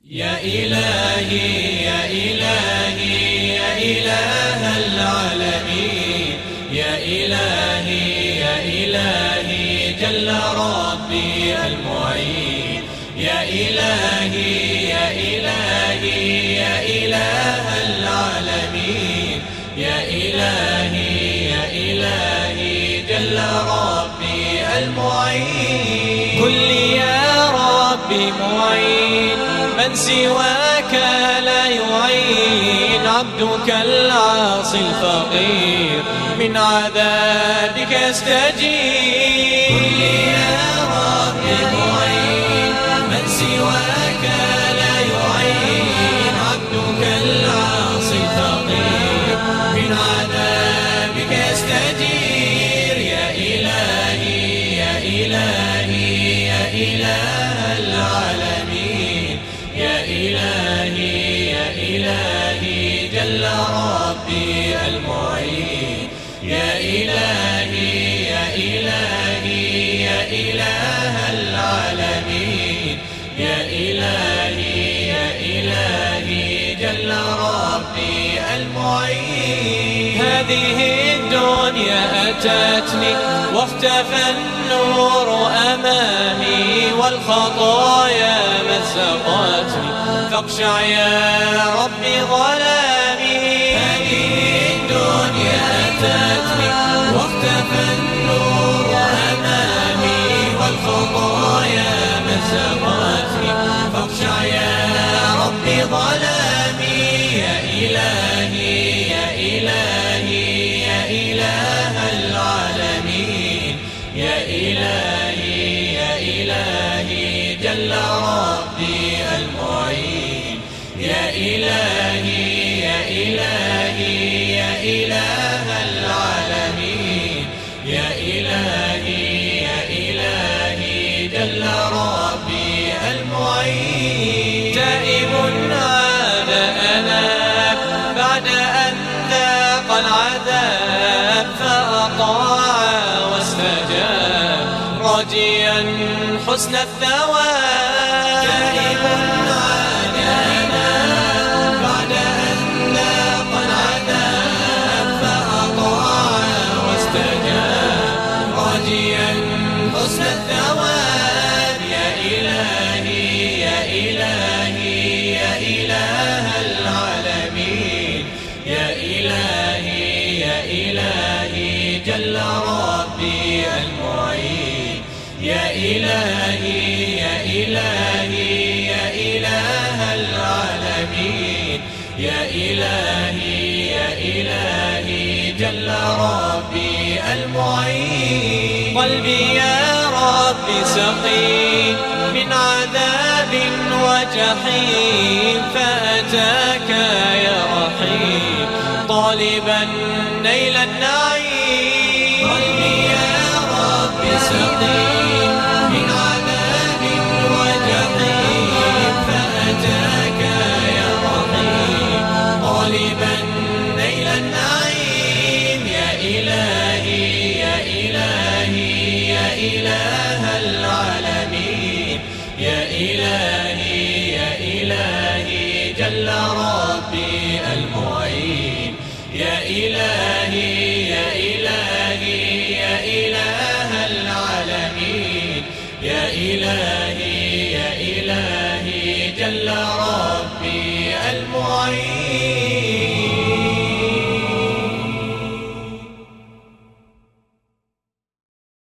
يا إلهي يا إلهي يا إله العالمين، يا إلهي يا إلهي جل ربي المعين، يا إلهي يا إلهي يا إله العالمين، يا إلهي يا إلهي جل ربي المعين. قل لي يا ربي معين من سواك لا يعين، عبدك العاصي الفقير من عذابك يستجير. قل لي يا ربي معين من سواك لا يعين، عبدك العاصي الفقير من عذابك يستجير. يا إلهي يا إلهي يا إله العالمين، يا إلهي يا إلهي جل ربي المعين، يا إلهي يا إلهي يا إله العالمين، يا إلهي يا إلهي جل ربي المعين. هذه الدنيا أتتني واختفى النور أمامي، والخطايا مزقتني فاخشع يا ربي ظلامي. هذه الدنيا أتتني واختفى النور أمامي، والخطايا مزقتني فاخشع يا ربي ظلامي. يا إلهي يا إلهي يا إله العالمين، يا إلهي يا إلهي جل ربي المعين، يا إلهي يا إلهي يا إله العالمين، يا إلهي يا إلهي جل ربي المعين. تائب عاد أناب بعد أن ذاق العذاب، فأطاع واستجاب راجيا حسن الثواب. تائب عاد أناب بعد أن ذاق العذاب، فأطاع واستجاب راجيا حسن الثواب. يا إلهي يا إلهي يا إله العالمين، يا إلهي يا إلهي جل ربي المعين، يا إلهي يا إلهي يا إله العالمين، يا إلهي يا إلهي جل ربي المعين. قلبي يا ربي سقيم من عذاب وجحيم، فأتاك يا رحيم طالبا نيل النعيم. قلبي يا ربي سقيم من عذاب وجحيم، فأتاك يا رحيم طالبا نيل النعيم. يا إلهي يا إلهي يا إله العالمين، يا إلهي يا إلهي جل ربي المعين، يا إلهي يا إلهي يا إله العالمين، يا إلهي يا إلهي جل